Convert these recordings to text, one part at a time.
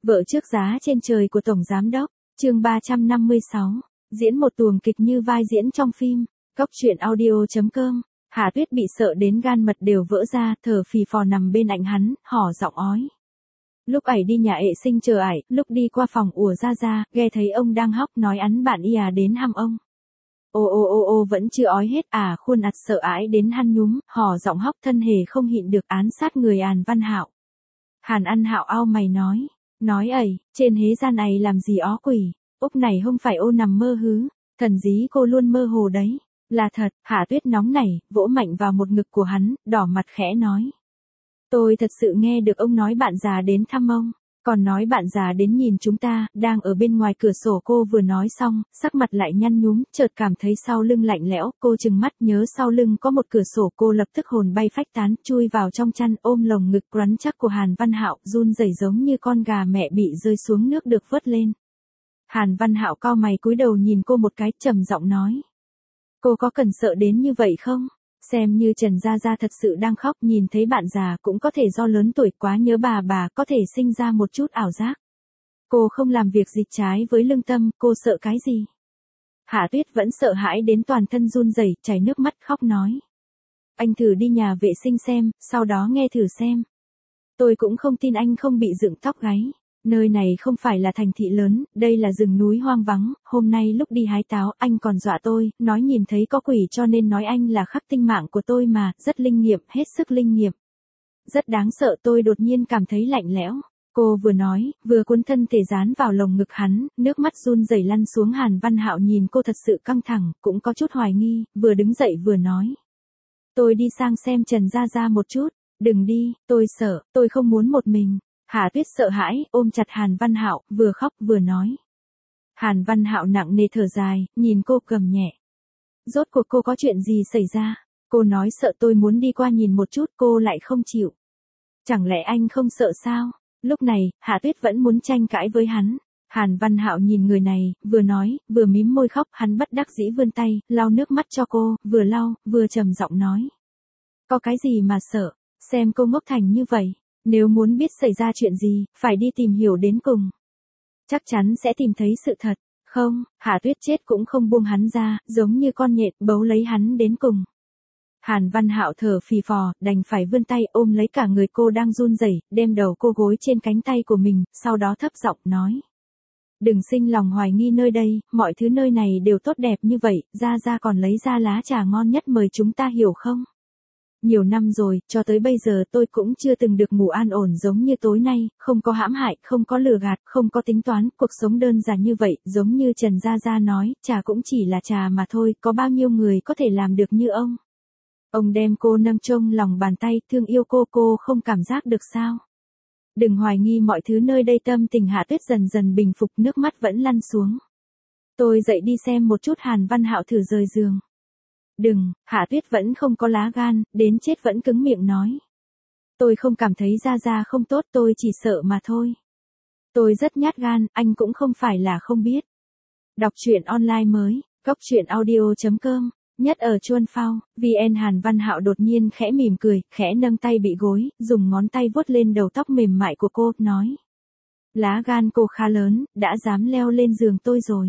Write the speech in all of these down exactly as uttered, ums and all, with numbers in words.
Vợ trước giá trên trời của Tổng Giám Đốc, chương ba trăm năm mươi sáu, diễn một tuồng kịch như vai diễn trong phim, Cóc truyện audio chấm com. Hạ Tuyết bị sợ đến gan mật đều vỡ ra, thở phì phò nằm bên cạnh hắn, hỏ giọng ói. Lúc ẩy đi nhà ệ sinh chờ ải, lúc đi qua phòng ủa ra ra, nghe thấy ông đang hóc nói ắn bạn y à đến hăm ông. Ô ô ô ô vẫn chưa ói hết à, khuôn ặt sợ ái đến hăn nhúm, hò giọng hóc thân hề không nhịn được án sát người Hàn Văn Hạo. Hàn Ăn Hạo ao mày nói, nói ẩy, trên hế gian này làm gì ó quỷ, úc này không phải ô nằm mơ hứ, thần dí cô luôn mơ hồ đấy, là thật. Hạ Tuyết nóng nảy, vỗ mạnh vào một ngực của hắn, đỏ mặt khẽ nói. Tôi thật sự nghe được ông nói bạn già đến thăm ông, còn nói bạn già đến nhìn chúng ta, đang ở bên ngoài cửa sổ. Cô vừa nói xong, sắc mặt lại nhăn nhúm, chợt cảm thấy sau lưng lạnh lẽo, cô trừng mắt nhớ sau lưng có một cửa sổ, cô lập tức hồn bay phách tán, chui vào trong chăn, ôm lồng ngực rắn chắc của Hàn Văn Hạo, run rẩy giống như con gà mẹ bị rơi xuống nước được vớt lên. Hàn Văn Hạo cau mày cúi đầu nhìn cô một cái, trầm giọng nói. Cô có cần sợ đến như vậy không? Xem như Trần Gia Gia thật sự đang khóc, nhìn thấy bạn già, cũng có thể do lớn tuổi quá nhớ bà bà, có thể sinh ra một chút ảo giác. Cô không làm việc gì trái với lương tâm, cô sợ cái gì? Hạ Tuyết vẫn sợ hãi đến toàn thân run rẩy, chảy nước mắt khóc nói. Anh thử đi nhà vệ sinh xem, sau đó nghe thử xem. Tôi cũng không tin anh không bị dựng tóc gáy. Nơi này không phải là thành thị lớn, đây là rừng núi hoang vắng, hôm nay lúc đi hái táo, anh còn dọa tôi, nói nhìn thấy có quỷ cho nên nói anh là khắc tinh mạng của tôi mà, rất linh nghiệm, hết sức linh nghiệm. Rất đáng sợ, tôi đột nhiên cảm thấy lạnh lẽo. Cô vừa nói, vừa cuốn thân thể dán vào lồng ngực hắn, nước mắt run rẩy lăn xuống. Hàn Văn Hạo nhìn cô thật sự căng thẳng, cũng có chút hoài nghi, vừa đứng dậy vừa nói. Tôi đi sang xem Trần Gia Gia một chút, đừng đi, tôi sợ, tôi không muốn một mình. Hạ Tuyết sợ hãi, ôm chặt Hàn Văn Hạo, vừa khóc vừa nói. Hàn Văn Hạo nặng nề thở dài, nhìn cô cầm nhẹ. Rốt cuộc cô có chuyện gì xảy ra? Cô nói sợ, tôi muốn đi qua nhìn một chút, cô lại không chịu. Chẳng lẽ anh không sợ sao? Lúc này, Hạ Tuyết vẫn muốn tranh cãi với hắn. Hàn Văn Hạo nhìn người này, vừa nói, vừa mím môi khóc, hắn bất đắc dĩ vươn tay, lau nước mắt cho cô, vừa lau, vừa trầm giọng nói. Có cái gì mà sợ, xem cô ngốc thành như vậy. Nếu muốn biết xảy ra chuyện gì, phải đi tìm hiểu đến cùng. Chắc chắn sẽ tìm thấy sự thật. Không, Hạ Tuyết chết cũng không buông hắn ra, giống như con nhện, bấu lấy hắn đến cùng. Hàn Văn Hạo thở phì phò, đành phải vươn tay ôm lấy cả người cô đang run rẩy, đem đầu cô gối trên cánh tay của mình, sau đó thấp giọng nói. Đừng sinh lòng hoài nghi nơi đây, mọi thứ nơi này đều tốt đẹp như vậy, Gia Gia còn lấy ra lá trà ngon nhất mời chúng ta, hiểu không? Nhiều năm rồi, cho tới bây giờ tôi cũng chưa từng được ngủ an ổn giống như tối nay, không có hãm hại, không có lừa gạt, không có tính toán, cuộc sống đơn giản như vậy, giống như Trần Gia Gia nói, trà cũng chỉ là trà mà thôi, có bao nhiêu người có thể làm được như ông. Ông đem cô nâng trong lòng bàn tay, thương yêu cô, cô không cảm giác được sao? Đừng hoài nghi mọi thứ nơi đây. Tâm tình Hạ Tuyết dần dần bình phục, nước mắt vẫn lăn xuống. Tôi dậy đi xem một chút. Hàn Văn Hạo thử rời giường. Đừng, Hạ Tuyết vẫn không có lá gan, đến chết vẫn cứng miệng nói. Tôi không cảm thấy Gia Gia không tốt, tôi chỉ sợ mà thôi. Tôi rất nhát gan, anh cũng không phải là không biết. Đọc truyện online mới, cóc truyện audio chấm com, nhất ở Chuan Phao, vn. Hàn Văn Hạo đột nhiên khẽ mỉm cười, khẽ nâng tay bị gối, dùng ngón tay vuốt lên đầu tóc mềm mại của cô, nói. Lá gan cô khá lớn, đã dám leo lên giường tôi rồi.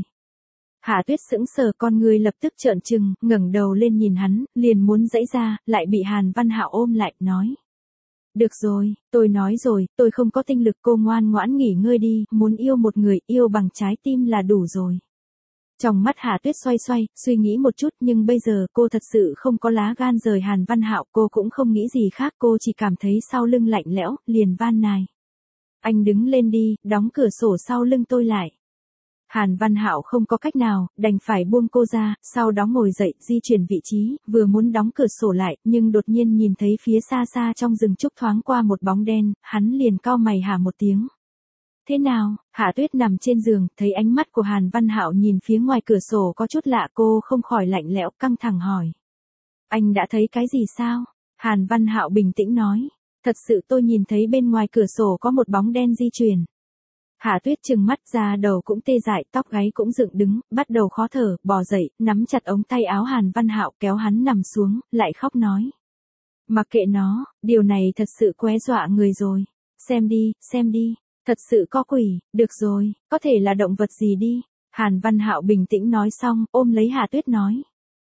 Hạ Tuyết sững sờ, con người lập tức trợn trừng, ngẩng đầu lên nhìn hắn, liền muốn giãy ra, lại bị Hàn Văn Hạo ôm lại, nói. Được rồi, tôi nói rồi, tôi không có tinh lực, cô ngoan ngoãn nghỉ ngơi đi, muốn yêu một người, yêu bằng trái tim là đủ rồi. Trong mắt Hạ Tuyết xoay xoay, suy nghĩ một chút, nhưng bây giờ cô thật sự không có lá gan rời Hàn Văn Hạo, cô cũng không nghĩ gì khác, cô chỉ cảm thấy sau lưng lạnh lẽo, liền van nài. Anh đứng lên đi, đóng cửa sổ sau lưng tôi lại. Hàn Văn Hạo không có cách nào, đành phải buông cô ra, sau đó ngồi dậy, di chuyển vị trí, vừa muốn đóng cửa sổ lại, nhưng đột nhiên nhìn thấy phía xa xa trong rừng trúc thoáng qua một bóng đen, hắn liền cau mày hả một tiếng. Thế nào? Hạ Tuyết nằm trên giường, thấy ánh mắt của Hàn Văn Hạo nhìn phía ngoài cửa sổ có chút lạ, cô không khỏi lạnh lẽo, căng thẳng hỏi. Anh đã thấy cái gì sao? Hàn Văn Hạo bình tĩnh nói. Thật sự tôi nhìn thấy bên ngoài cửa sổ có một bóng đen di chuyển. Hạ Tuyết trừng mắt ra, đầu cũng tê dại, tóc gáy cũng dựng đứng, bắt đầu khó thở, bò dậy, nắm chặt ống tay áo Hàn Văn Hạo, kéo hắn nằm xuống, lại khóc nói. Mặc kệ nó, điều này thật sự qué dọa người rồi. Xem đi, xem đi. Thật sự có quỷ, được rồi, có thể là động vật gì đi. Hàn Văn Hạo bình tĩnh nói xong, ôm lấy Hà Tuyết nói.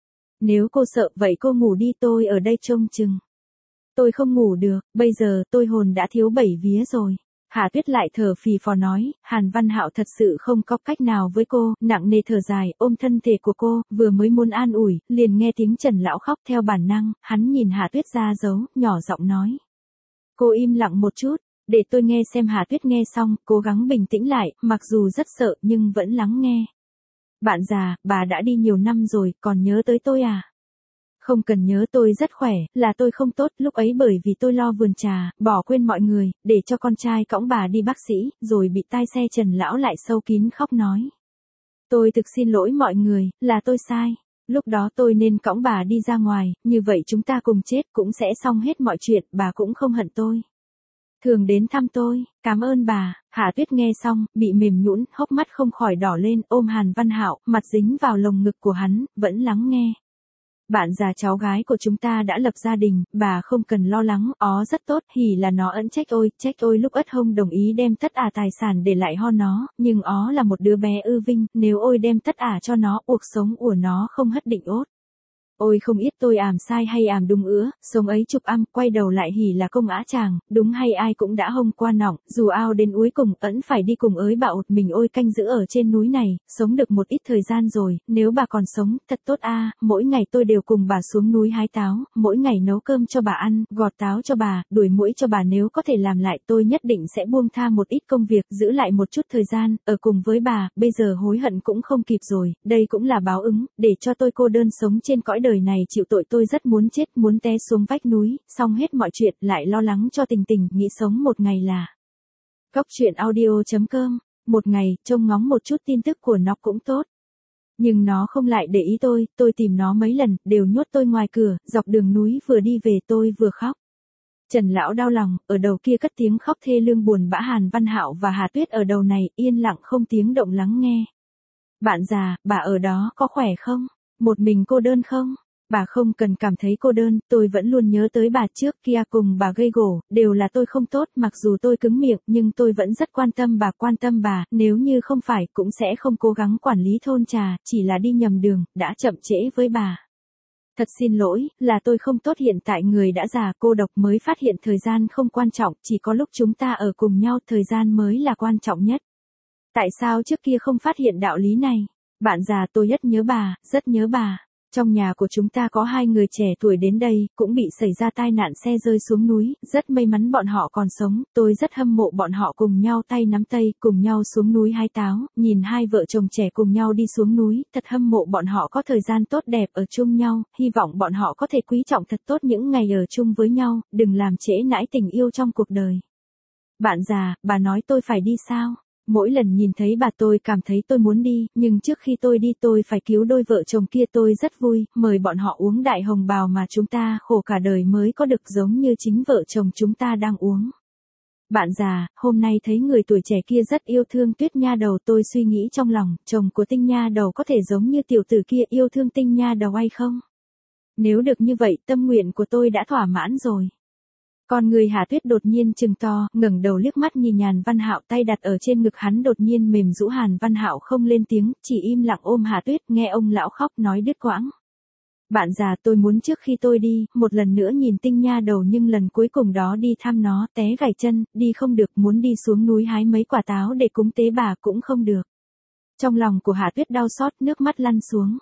Nếu cô sợ vậy cô ngủ đi, tôi ở đây trông chừng. Tôi không ngủ được, bây giờ tôi hồn đã thiếu bảy vía rồi. Hà Tuyết lại thở phì phò nói, Hàn Văn Hạo thật sự không có cách nào với cô, nặng nề thở dài, ôm thân thể của cô, vừa mới muốn an ủi, liền nghe tiếng Trần lão khóc theo bản năng, hắn nhìn Hà Tuyết ra dấu, nhỏ giọng nói. Cô im lặng một chút, để tôi nghe xem. Hà Tuyết nghe xong, cố gắng bình tĩnh lại, mặc dù rất sợ nhưng vẫn lắng nghe. Bạn già, bà đã đi nhiều năm rồi, còn nhớ tới tôi à? Không cần nhớ, tôi rất khỏe, là tôi không tốt, lúc ấy bởi vì tôi lo vườn trà, bỏ quên mọi người, để cho con trai cõng bà đi bác sĩ, rồi bị tai xe. Trần lão lại sâu kín khóc nói. Tôi thực xin lỗi mọi người, là tôi sai. Lúc đó tôi nên cõng bà đi ra ngoài, như vậy chúng ta cùng chết cũng sẽ xong hết mọi chuyện, bà cũng không hận tôi. Thường đến thăm tôi, cảm ơn bà. Hạ Tuyết nghe xong, bị mềm nhũn, hốc mắt không khỏi đỏ lên, ôm Hàn Văn Hạo, mặt dính vào lồng ngực của hắn, vẫn lắng nghe. Bạn già cháu gái của chúng ta đã lập gia đình, bà không cần lo lắng, ó rất tốt, hỉ là nó ẫn trách ôi, trách ôi lúc ất hông đồng ý đem tất ả tài sản để lại ho nó, nhưng ó là một đứa bé ư vinh, nếu ôi đem tất ả cho nó, cuộc sống của nó không hất định ốt. Ôi không biết tôi ảm sai hay ảm đúng ứa, sống ấy chục âm, quay đầu lại hỉ là công ả chàng, đúng hay ai cũng đã hông qua nọng, dù ao đến úi cùng, ẩn phải đi cùng ới bạo mình ôi canh giữ ở trên núi này, sống được một ít thời gian rồi, nếu bà còn sống, thật tốt a, mỗi ngày tôi đều cùng bà xuống núi hái táo, mỗi ngày nấu cơm cho bà ăn, gọt táo cho bà, đuổi muỗi cho bà, nếu có thể làm lại tôi nhất định sẽ buông tha một ít công việc, giữ lại một chút thời gian, ở cùng với bà, bây giờ hối hận cũng không kịp rồi, đây cũng là báo ứng, để cho tôi cô đơn sống trên cõi đời này chịu tội. Tôi rất muốn chết, muốn té xuống vách núi, xong hết mọi chuyện, lại lo lắng cho Tình Tình, nghĩ sống một ngày là. Góc truyện audio chấm com, một ngày, trông ngóng một chút tin tức của nó cũng tốt. Nhưng nó không lại để ý tôi, tôi tìm nó mấy lần, đều nhốt tôi ngoài cửa, dọc đường núi vừa đi về tôi vừa khóc. Trần lão đau lòng, ở đầu kia cất tiếng khóc thê lương buồn bã. Hàn Văn Hạo và Hà Tuyết ở đầu này, yên lặng không tiếng động lắng nghe. Bạn già, bà ở đó có khỏe không? Một mình cô đơn không? Bà không cần cảm thấy cô đơn, tôi vẫn luôn nhớ tới bà trước kia cùng bà gây gổ, đều là tôi không tốt, mặc dù tôi cứng miệng nhưng tôi vẫn rất quan tâm bà, quan tâm bà, nếu như không phải cũng sẽ không cố gắng quản lý thôn trà, chỉ là đi nhầm đường, đã chậm trễ với bà. Thật xin lỗi, là tôi không tốt, hiện tại người đã già cô độc mới phát hiện thời gian không quan trọng, chỉ có lúc chúng ta ở cùng nhau thời gian mới là quan trọng nhất. Tại sao trước kia không phát hiện đạo lý này? Bạn già, tôi rất nhớ bà, rất nhớ bà. Trong nhà của chúng ta có hai người trẻ tuổi đến đây, cũng bị xảy ra tai nạn xe rơi xuống núi, rất may mắn bọn họ còn sống, tôi rất hâm mộ bọn họ cùng nhau tay nắm tay, cùng nhau xuống núi hái táo, nhìn hai vợ chồng trẻ cùng nhau đi xuống núi, thật hâm mộ bọn họ có thời gian tốt đẹp ở chung nhau, hy vọng bọn họ có thể quý trọng thật tốt những ngày ở chung với nhau, đừng làm trễ nãi tình yêu trong cuộc đời. Bạn già, bà nói tôi phải đi sao? Mỗi lần nhìn thấy bà tôi cảm thấy tôi muốn đi, nhưng trước khi tôi đi tôi phải cứu đôi vợ chồng kia. Tôi rất vui, mời bọn họ uống đại hồng bào mà chúng ta khổ cả đời mới có được, giống như chính vợ chồng chúng ta đang uống. Bạn già, hôm nay thấy người tuổi trẻ kia rất yêu thương Tuyết nha đầu, tôi suy nghĩ trong lòng, chồng của Tinh nha đầu có thể giống như tiểu tử kia yêu thương Tinh nha đầu hay không? Nếu được như vậy, tâm nguyện của tôi đã thỏa mãn rồi. Con người Hà Tuyết đột nhiên trừng to, ngẩng đầu liếc mắt nhìn Hàn Văn Hạo, tay đặt ở trên ngực hắn đột nhiên mềm rũ. Hàn Văn Hạo không lên tiếng, chỉ im lặng ôm Hà Tuyết, nghe ông lão khóc nói đứt quãng. Bạn già, tôi muốn trước khi tôi đi, một lần nữa nhìn Tinh nha đầu, nhưng lần cuối cùng đó đi thăm nó, té gãy chân, đi không được, muốn đi xuống núi hái mấy quả táo để cúng tế bà cũng không được. Trong lòng của Hà Tuyết đau xót, nước mắt lăn xuống.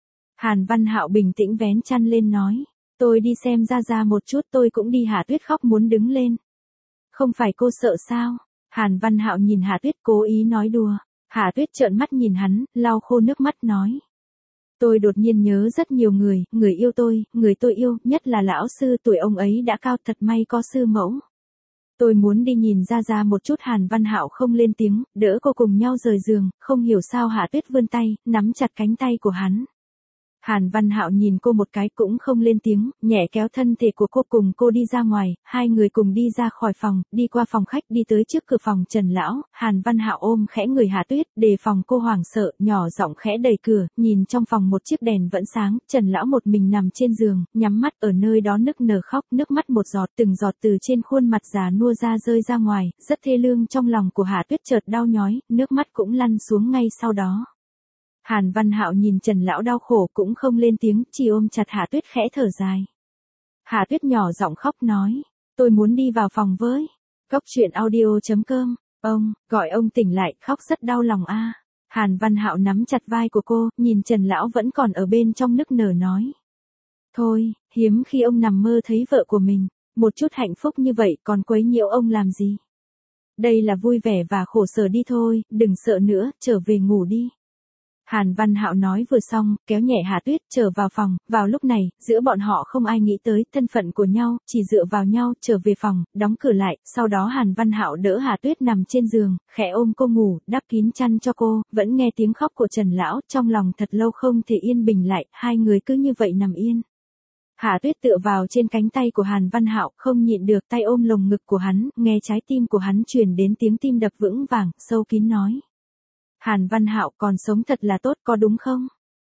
Hàn Văn Hạo bình tĩnh vén chăn lên nói. Tôi đi xem Gia Gia một chút, tôi cũng đi. Hà Tuyết khóc muốn đứng lên. Không phải cô sợ sao? Hàn Văn Hạo nhìn Hà Tuyết cố ý nói đùa. Hà Tuyết trợn mắt nhìn hắn, lau khô nước mắt nói. Tôi đột nhiên nhớ rất nhiều người, người yêu tôi, người tôi yêu, nhất là lão sư, tuổi ông ấy đã cao, thật may có sư mẫu. Tôi muốn đi nhìn Gia Gia một chút. Hàn Văn Hạo không lên tiếng, đỡ cô cùng nhau rời giường, không hiểu sao Hà Tuyết vươn tay, nắm chặt cánh tay của hắn. Hàn Văn Hạo nhìn cô một cái cũng không lên tiếng, nhẹ kéo thân thể của cô cùng cô đi ra ngoài, hai người cùng đi ra khỏi phòng, đi qua phòng khách đi tới trước cửa phòng Trần Lão, Hàn Văn Hạo ôm khẽ người Hạ Tuyết, đề phòng cô hoảng sợ, nhỏ giọng khẽ đẩy cửa, nhìn trong phòng một chiếc đèn vẫn sáng, Trần Lão một mình nằm trên giường, nhắm mắt ở nơi đó nức nở khóc, nước mắt một giọt từng giọt từ trên khuôn mặt già nua ra rơi ra ngoài, rất thê lương trong lòng của Hạ Tuyết chợt đau nhói, nước mắt cũng lăn xuống ngay sau đó. Hàn Văn Hạo nhìn Trần Lão đau khổ cũng không lên tiếng, chỉ ôm chặt Hạ Tuyết khẽ thở dài. Hạ Tuyết nhỏ giọng khóc nói, tôi muốn đi vào phòng với. Cốc truyện audio chấm com, ông, gọi ông tỉnh lại, khóc rất đau lòng a. Hàn Văn Hạo nắm chặt vai của cô, nhìn Trần Lão vẫn còn ở bên trong nức nở nói. Thôi, hiếm khi ông nằm mơ thấy vợ của mình, một chút hạnh phúc như vậy còn quấy nhiễu ông làm gì. Đây là vui vẻ và khổ sở đi thôi, đừng sợ nữa, trở về ngủ đi. Hàn Văn Hạo nói vừa xong, kéo nhẹ Hạ Tuyết trở vào phòng, vào lúc này, giữa bọn họ không ai nghĩ tới thân phận của nhau, chỉ dựa vào nhau, trở về phòng, đóng cửa lại, sau đó Hàn Văn Hạo đỡ Hạ Tuyết nằm trên giường, khẽ ôm cô ngủ, đắp kín chăn cho cô, vẫn nghe tiếng khóc của Trần Lão, trong lòng thật lâu không thể yên bình lại, hai người cứ như vậy nằm yên. Hạ Tuyết tựa vào trên cánh tay của Hàn Văn Hạo, không nhịn được tay ôm lồng ngực của hắn, nghe trái tim của hắn truyền đến tiếng tim đập vững vàng, sâu kín nói. Hàn Văn Hạo còn sống thật là tốt có đúng không?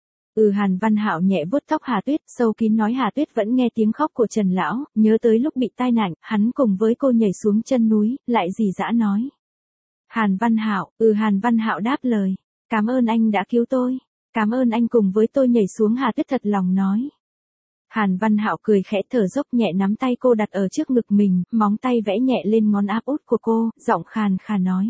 Ừ Hàn Văn Hạo nhẹ vuốt tóc Hà Tuyết, sâu kín nói Hà Tuyết vẫn nghe tiếng khóc của Trần Lão, nhớ tới lúc bị tai nạn, hắn cùng với cô nhảy xuống chân núi, lại rỉ rả nói. Hàn Văn Hạo, ừ Hàn Văn Hạo đáp lời, cảm ơn anh đã cứu tôi, cảm ơn anh cùng với tôi nhảy xuống Hà Tuyết thật lòng nói. Hàn Văn Hạo cười khẽ thở dốc nhẹ nắm tay cô đặt ở trước ngực mình, móng tay vẽ nhẹ lên ngón áp út của cô, giọng khàn khàn nói.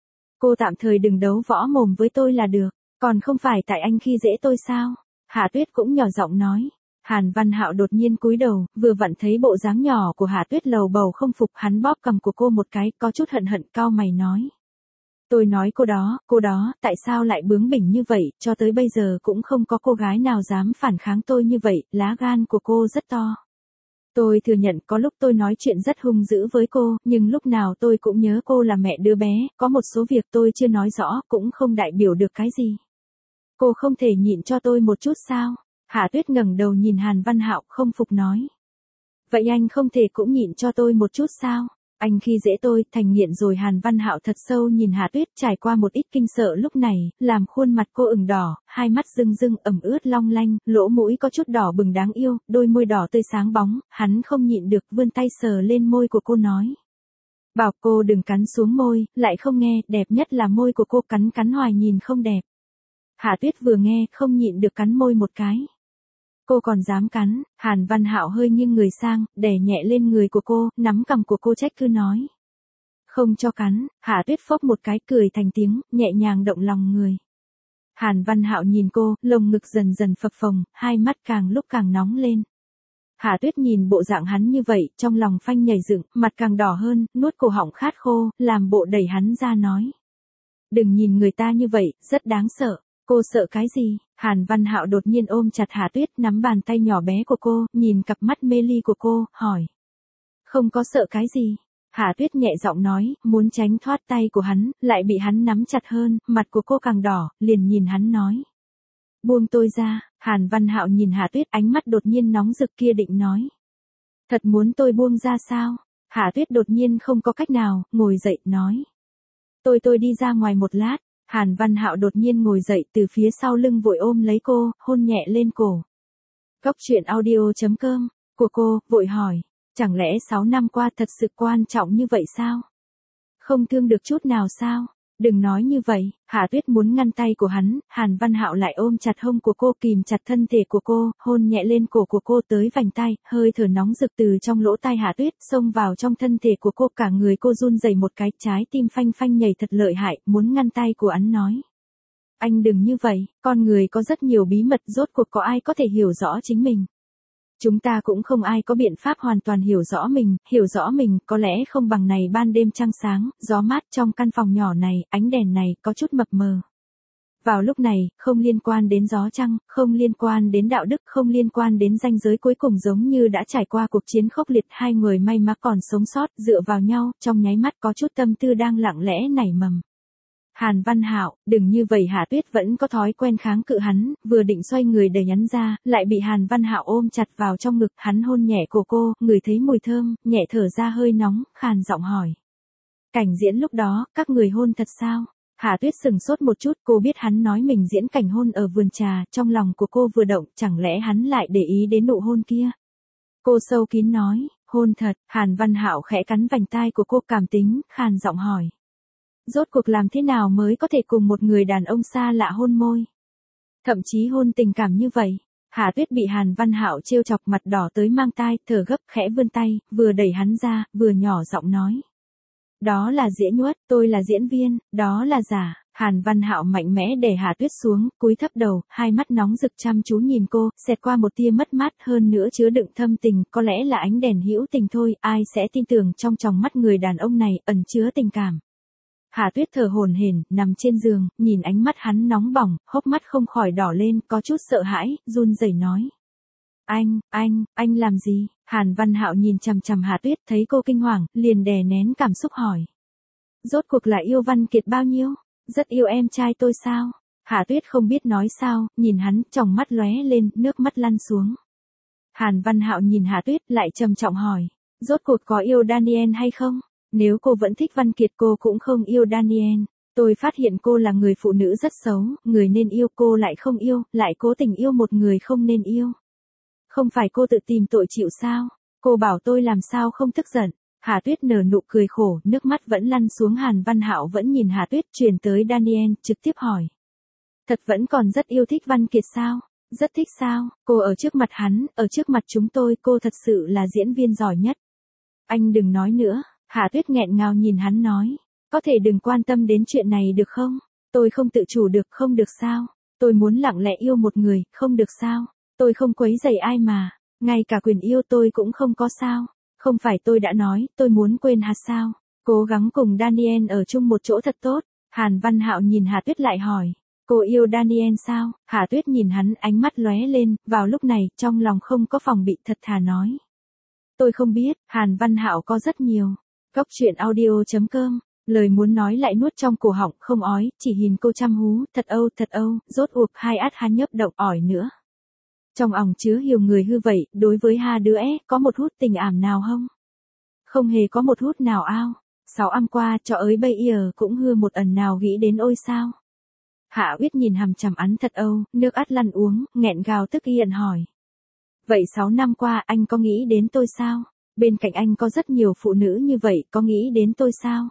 Cô tạm thời đừng đấu võ mồm với tôi là được, còn không phải tại anh khi dễ tôi sao? Hạ Tuyết cũng nhỏ giọng nói. Hàn Văn Hạo đột nhiên cúi đầu, vừa vặn thấy bộ dáng nhỏ của Hạ Tuyết lầu bầu không phục, hắn bóp cầm của cô một cái, có chút hận hận cau mày nói. Tôi nói cô đó, cô đó, tại sao lại bướng bỉnh như vậy, cho tới bây giờ cũng không có cô gái nào dám phản kháng tôi như vậy, lá gan của cô rất to. Tôi thừa nhận có lúc tôi nói chuyện rất hung dữ với cô, nhưng lúc nào tôi cũng nhớ cô là mẹ đứa bé, có một số việc tôi chưa nói rõ, cũng không đại biểu được cái gì. Cô không thể nhịn cho tôi một chút sao? Hạ Tuyết ngẩng đầu nhìn Hàn Văn Hạo không phục nói. Vậy anh không thể cũng nhịn cho tôi một chút sao? Anh khi dễ tôi, thành nghiện rồi. Hàn Văn Hạo thật sâu nhìn Hạ Tuyết trải qua một ít kinh sợ lúc này, làm khuôn mặt cô ửng đỏ, hai mắt rưng rưng ẩm ướt long lanh, lỗ mũi có chút đỏ bừng đáng yêu, đôi môi đỏ tươi sáng bóng, hắn không nhịn được vươn tay sờ lên môi của cô nói. Bảo cô đừng cắn xuống môi, lại không nghe, đẹp nhất là môi của cô cắn cắn hoài nhìn không đẹp. Hạ Tuyết vừa nghe, không nhịn được cắn môi một cái. Cô còn dám cắn, Hàn Văn Hạo hơi nghiêng người sang, đè nhẹ lên người của cô, nắm cằm của cô trách cứ nói. Không cho cắn, Hạ Tuyết phốc một cái cười thành tiếng, nhẹ nhàng động lòng người. Hàn Văn Hạo nhìn cô, lồng ngực dần dần phập phồng, hai mắt càng lúc càng nóng lên. Hạ Tuyết nhìn bộ dạng hắn như vậy, trong lòng phanh nhảy dựng, mặt càng đỏ hơn, nuốt cổ họng khát khô, làm bộ đẩy hắn ra nói. Đừng nhìn người ta như vậy, rất đáng sợ. Cô sợ cái gì? Hàn Văn Hạo đột nhiên ôm chặt Hạ Tuyết, nắm bàn tay nhỏ bé của cô, nhìn cặp mắt mê ly của cô, hỏi. Không có sợ cái gì? Hạ Tuyết nhẹ giọng nói, muốn tránh thoát tay của hắn, lại bị hắn nắm chặt hơn, mặt của cô càng đỏ, liền nhìn hắn nói. Buông tôi ra. Hàn Văn Hạo nhìn Hạ Tuyết, ánh mắt đột nhiên nóng rực kia định nói. Thật muốn tôi buông ra sao? Hạ Tuyết đột nhiên không có cách nào, ngồi dậy, nói. Tôi tôi đi ra ngoài một lát. Hàn Văn Hạo đột nhiên ngồi dậy từ phía sau lưng vội ôm lấy cô, hôn nhẹ lên cổ. Cốc truyện audio chấm com, của cô, vội hỏi, chẳng lẽ sáu năm qua thật sự quan trọng như vậy sao? Không thương được chút nào sao? Đừng nói như vậy. Hạ Tuyết muốn ngăn tay của hắn, Hàn Văn Hạo lại ôm chặt hông của cô, kìm chặt thân thể của cô, hôn nhẹ lên cổ của cô tới vành tai, hơi thở nóng rực từ trong lỗ tai Hạ Tuyết xông vào trong thân thể của cô, cả người cô run rẩy một cái, trái tim phanh phanh nhảy thật lợi hại, muốn ngăn tay của hắn nói. Anh đừng như vậy, con người có rất nhiều bí mật, rốt cuộc có ai có thể hiểu rõ chính mình. Chúng ta cũng không ai có biện pháp hoàn toàn hiểu rõ mình, hiểu rõ mình, có lẽ không bằng này ban đêm trăng sáng, gió mát trong căn phòng nhỏ này, ánh đèn này, có chút mập mờ. Vào lúc này, không liên quan đến gió trăng, không liên quan đến đạo đức, không liên quan đến ranh giới cuối cùng giống như đã trải qua cuộc chiến khốc liệt, hai người may mắn còn sống sót, dựa vào nhau, trong nháy mắt có chút tâm tư đang lặng lẽ nảy mầm. Hàn Văn Hạo, đừng như vậy. Hạ Tuyết vẫn có thói quen kháng cự hắn, vừa định xoay người đẩy hắn ra, lại bị Hàn Văn Hạo ôm chặt vào trong ngực, hắn hôn nhẹ cổ cô, ngửi thấy mùi thơm, nhẹ thở ra hơi nóng, khàn giọng hỏi. Cảnh diễn lúc đó, các người hôn thật sao? Hạ Tuyết sừng sốt một chút, cô biết hắn nói mình diễn cảnh hôn ở vườn trà, trong lòng của cô vừa động, chẳng lẽ hắn lại để ý đến nụ hôn kia? Cô sâu kín nói, hôn thật. Hàn Văn Hạo khẽ cắn vành tai của cô, cảm tính, khàn giọng hỏi. Rốt cuộc làm thế nào mới có thể cùng một người đàn ông xa lạ hôn môi? Thậm chí hôn tình cảm như vậy. Hạ Tuyết bị Hàn Văn Hạo trêu chọc, mặt đỏ tới mang tai, thở gấp, khẽ vươn tay, vừa đẩy hắn ra, vừa nhỏ giọng nói. Đó là diễn nhuất, tôi là diễn viên, đó là giả. Hàn Văn Hạo mạnh mẽ đè Hạ Tuyết xuống, cúi thấp đầu, hai mắt nóng rực chăm chú nhìn cô, xẹt qua một tia mất mát, hơn nữa chứa đựng thâm tình, có lẽ là ánh đèn hữu tình thôi, ai sẽ tin tưởng trong tròng mắt người đàn ông này ẩn chứa tình cảm. Hạ Tuyết thở hổn hển, nằm trên giường, nhìn ánh mắt hắn nóng bỏng, hốc mắt không khỏi đỏ lên, có chút sợ hãi, run rẩy nói. Anh, anh, anh làm gì? Hàn Văn Hạo nhìn chằm chằm Hạ Tuyết, thấy cô kinh hoàng, liền đè nén cảm xúc hỏi. Rốt cuộc là yêu Văn Kiệt bao nhiêu? Rất yêu em trai tôi sao? Hạ Tuyết không biết nói sao, nhìn hắn, tròng mắt lóe lên, nước mắt lăn xuống. Hàn Văn Hạo nhìn Hạ Tuyết, lại trầm trọng hỏi. Rốt cuộc có yêu Daniel hay không? Nếu cô vẫn thích Văn Kiệt cô cũng không yêu Daniel. Tôi phát hiện cô là người phụ nữ rất xấu, người nên yêu cô lại không yêu, lại cố tình yêu một người không nên yêu. Không phải cô tự tìm tội chịu sao? Cô bảo tôi làm sao không tức giận. Hạ Tuyết nở nụ cười khổ, nước mắt vẫn lăn xuống. Hàn Văn Hạo vẫn nhìn Hạ Tuyết, truyền tới Daniel, trực tiếp hỏi. Thật vẫn còn rất yêu thích Văn Kiệt sao? Rất thích sao? Cô ở trước mặt hắn, ở trước mặt chúng tôi, cô thật sự là diễn viên giỏi nhất. Anh đừng nói nữa. Hạ Tuyết nghẹn ngào nhìn hắn nói. Có thể đừng quan tâm đến chuyện này được không? Tôi không tự chủ được, không được sao? Tôi muốn lặng lẽ yêu một người, không được sao? Tôi không quấy rầy ai mà. Ngay cả quyền yêu tôi cũng không có sao? Không phải tôi đã nói, tôi muốn quên hạt sao? Cố gắng cùng Daniel ở chung một chỗ thật tốt. Hàn Văn Hạo nhìn Hạ Tuyết lại hỏi. Cô yêu Daniel sao? Hạ Tuyết nhìn hắn, ánh mắt lóe lên, vào lúc này, trong lòng không có phòng bị, thật thà nói. Tôi không biết. Hàn Văn Hạo có rất nhiều. Góc truyện audio chấm com, lời muốn nói lại nuốt trong cổ họng, không ói, chỉ nhìn cô chăm hú, thật âu, thật âu, rốt cuộc hai át hắn nhấp động ỏi nữa. Trong ỏng chứa hiểu người hư vậy, đối với ha đứa é, có một hút tình ảm nào không? Không hề có một hút nào ao. Sáu âm qua, cho ới bây giờ cũng hư một ẩn nào nghĩ đến ôi sao? Hạ Uyết nhìn hằm chằm hắn thật âu, nước át lăn uống, nghẹn gào tức giận hỏi. Vậy sáu năm qua anh có nghĩ đến tôi sao? Bên cạnh anh có rất nhiều phụ nữ như vậy, có nghĩ đến tôi sao?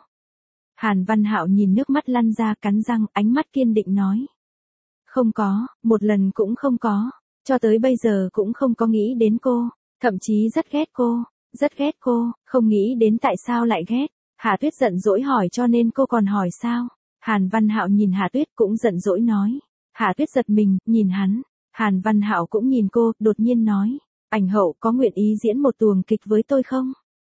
Hàn Văn Hạo nhìn nước mắt lăn ra, cắn răng, ánh mắt kiên định nói. Không có, một lần cũng không có. Cho tới bây giờ cũng không có nghĩ đến cô. Thậm chí rất ghét cô. Rất ghét cô, không nghĩ đến tại sao lại ghét. Hạ Tuyết giận dỗi hỏi cho nên cô còn hỏi sao? Hàn Văn Hạo nhìn Hạ Tuyết cũng giận dỗi nói. Hạ Tuyết giật mình, nhìn hắn. Hàn Văn Hạo cũng nhìn cô, đột nhiên nói. Ảnh hậu có nguyện ý diễn một tuồng kịch với tôi không?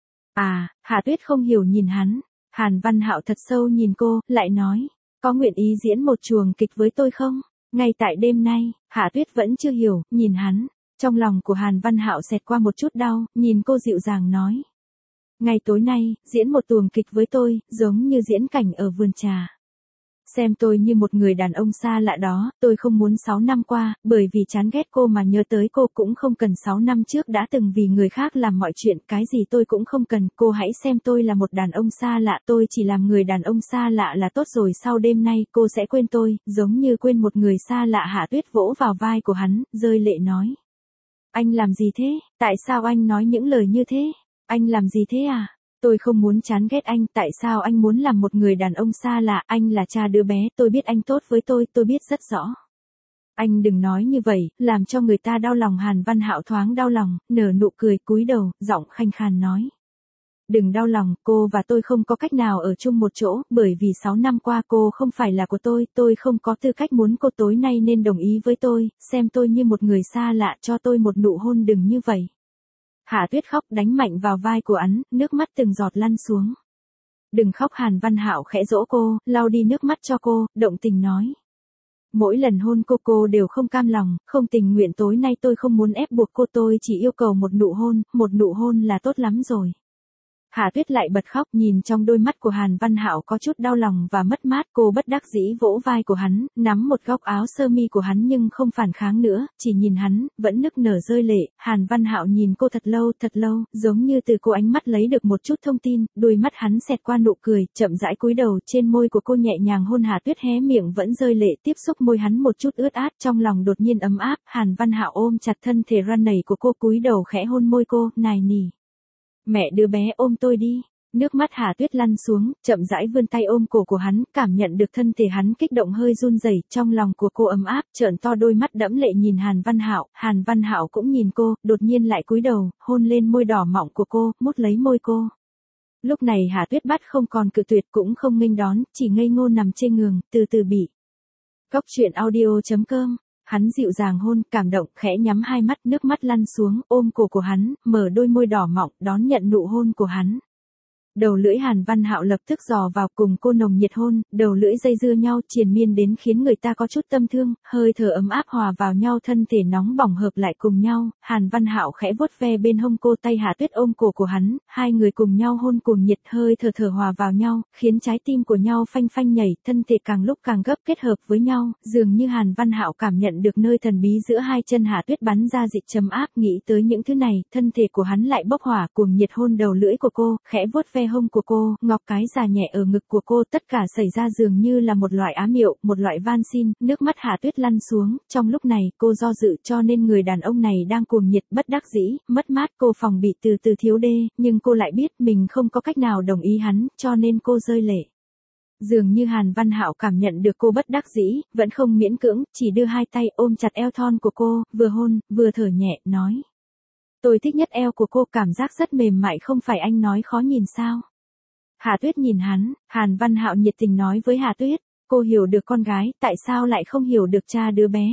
À, Hạ Tuyết không hiểu nhìn hắn. Hàn Văn Hạo thật sâu nhìn cô, lại nói. Có nguyện ý diễn một tuồng kịch với tôi không? Ngay tại đêm nay, Hạ Tuyết vẫn chưa hiểu, nhìn hắn. Trong lòng của Hàn Văn Hạo xẹt qua một chút đau, nhìn cô dịu dàng nói. Ngày tối nay, diễn một tuồng kịch với tôi, giống như diễn cảnh ở vườn trà. Xem tôi như một người đàn ông xa lạ đó, tôi không muốn sáu năm qua, bởi vì chán ghét cô mà nhớ tới cô, cũng không cần sáu năm trước đã từng vì người khác làm mọi chuyện, cái gì tôi cũng không cần, cô hãy xem tôi là một đàn ông xa lạ, tôi chỉ làm người đàn ông xa lạ là tốt rồi, sau đêm nay, cô sẽ quên tôi, giống như quên một người xa lạ. Hạ Tuyết vỗ vào vai của hắn, rơi lệ nói. Anh làm gì thế? Tại sao anh nói những lời như thế? Anh làm gì thế à? Tôi không muốn chán ghét anh, tại sao anh muốn làm một người đàn ông xa lạ, anh là cha đứa bé, tôi biết anh tốt với tôi, tôi biết rất rõ. Anh đừng nói như vậy, làm cho người ta đau lòng. Hàn Văn Hạo thoáng đau lòng, nở nụ cười, cúi đầu, giọng khanh khàn nói. Đừng đau lòng, cô và tôi không có cách nào ở chung một chỗ, bởi vì sáu năm qua cô không phải là của tôi, tôi không có tư cách muốn cô tối nay nên đồng ý với tôi, xem tôi như một người xa lạ, cho tôi một nụ hôn, đừng như vậy. Hạ Tuyết khóc, đánh mạnh vào vai của hắn, nước mắt từng giọt lăn xuống. Đừng khóc. Hàn Văn Hạo khẽ dỗ cô, lau đi nước mắt cho cô, động tình nói. Mỗi lần hôn cô cô đều không cam lòng, không tình nguyện, tối nay tôi không muốn ép buộc cô, tôi chỉ yêu cầu một nụ hôn, một nụ hôn là tốt lắm rồi. Hà Tuyết lại bật khóc, nhìn trong đôi mắt của Hàn Văn Hạo có chút đau lòng và mất mát, cô bất đắc dĩ vỗ vai của hắn, nắm một góc áo sơ mi của hắn nhưng không phản kháng nữa, chỉ nhìn hắn, vẫn nức nở rơi lệ. Hàn Văn Hạo nhìn cô thật lâu, thật lâu, giống như từ cô ánh mắt lấy được một chút thông tin, đôi mắt hắn xẹt qua nụ cười, chậm rãi cúi đầu, trên môi của cô nhẹ nhàng hôn. Hà Tuyết hé miệng vẫn rơi lệ, tiếp xúc môi hắn một chút ướt át, trong lòng đột nhiên ấm áp. Hàn Văn Hạo ôm chặt thân thể run rẩy của cô, cúi đầu khẽ hôn môi cô, nài nỉ. Mẹ đứa bé ôm tôi đi. Nước mắt Hà Tuyết lăn xuống, chậm rãi vươn tay ôm cổ của hắn, cảm nhận được thân thể hắn kích động hơi run rẩy, trong lòng của cô ấm áp, trợn to đôi mắt đẫm lệ nhìn Hàn Văn Hạo. Hàn Văn Hạo cũng nhìn cô, đột nhiên lại cúi đầu, hôn lên môi đỏ mọng của cô, mút lấy môi cô. Lúc này Hà Tuyết bắt không còn cự tuyệt cũng không nghênh đón, chỉ ngây ngô nằm trên giường, từ từ bị. Cóc truyện audio chấm com. Hắn dịu dàng hôn, cảm động, khẽ nhắm hai mắt, nước mắt lăn xuống, ôm cổ của hắn, mở đôi môi đỏ mọng, đón nhận nụ hôn của hắn. Đầu lưỡi Hàn Văn Hạo lập tức dò vào, cùng cô nồng nhiệt hôn, đầu lưỡi dây dưa nhau triền miên đến khiến người ta có chút tâm thương, hơi thở ấm áp hòa vào nhau, thân thể nóng bỏng hợp lại cùng nhau. Hàn Văn Hạo khẽ vuốt ve bên hông cô, tay Hà Tuyết ôm cổ của hắn, hai người cùng nhau hôn cuồng nhiệt, hơi thở thở hòa vào nhau, khiến trái tim của nhau phanh phanh nhảy, thân thể càng lúc càng gấp kết hợp với nhau, dường như Hàn Văn Hạo cảm nhận được nơi thần bí giữa hai chân Hà Tuyết bắn ra dịch trầm áp, nghĩ tới những thứ này, thân thể của hắn lại bốc hỏa, cuồng nhiệt hôn đầu lưỡi của cô, khẽ vuốt ve hông của cô, ngọc cái già nhẹ ở ngực của cô, tất cả xảy ra dường như là một loại ám hiệu, một loại van xin. Nước mắt Hà Tuyết lăn xuống, trong lúc này cô do dự, cho nên người đàn ông này đang cuồng nhiệt, bất đắc dĩ, mất mát, cô phòng bị từ từ thiếu đê, nhưng cô lại biết mình không có cách nào đồng ý hắn, cho nên cô rơi lệ. Dường như Hàn Văn Hạo cảm nhận được cô bất đắc dĩ, vẫn không miễn cưỡng, chỉ đưa hai tay ôm chặt eo thon của cô, vừa hôn, vừa thở nhẹ, nói. Tôi thích nhất eo của cô, cảm giác rất mềm mại, không phải anh nói khó nhìn sao? Hà Tuyết nhìn hắn, Hàn Văn Hạo nhiệt tình nói với Hà Tuyết, cô hiểu được con gái, tại sao lại không hiểu được cha đứa bé?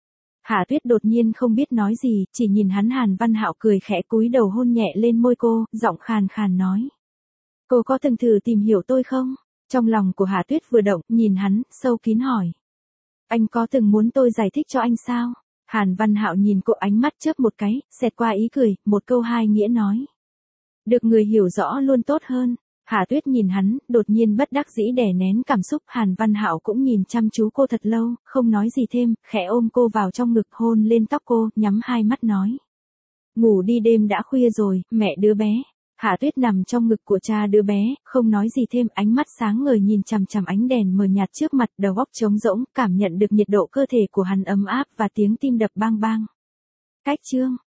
Hà Tuyết đột nhiên không biết nói gì, chỉ nhìn hắn. Hàn Văn Hạo cười khẽ cúi đầu hôn nhẹ lên môi cô, giọng khàn khàn nói. Cô có từng thử tìm hiểu tôi không? Trong lòng của Hà Tuyết vừa động, nhìn hắn, sâu kín hỏi. Anh có từng muốn tôi giải thích cho anh sao? Hàn Văn Hạo nhìn cô, ánh mắt chớp một cái, xẹt qua ý cười, một câu hai nghĩa nói. Được người hiểu rõ luôn tốt hơn. Hà Tuyết nhìn hắn, đột nhiên bất đắc dĩ đè nén cảm xúc. Hàn Văn Hạo cũng nhìn chăm chú cô thật lâu, không nói gì thêm, khẽ ôm cô vào trong ngực, hôn lên tóc cô, nhắm hai mắt nói. Ngủ đi, đêm đã khuya rồi, mẹ đứa bé. Hà Tuyết nằm trong ngực của cha đứa bé, không nói gì thêm, ánh mắt sáng ngời nhìn chằm chằm ánh đèn mờ nhạt trước mặt, đầu óc trống rỗng, cảm nhận được nhiệt độ cơ thể của hắn ấm áp và tiếng tim đập bang bang. Cách chương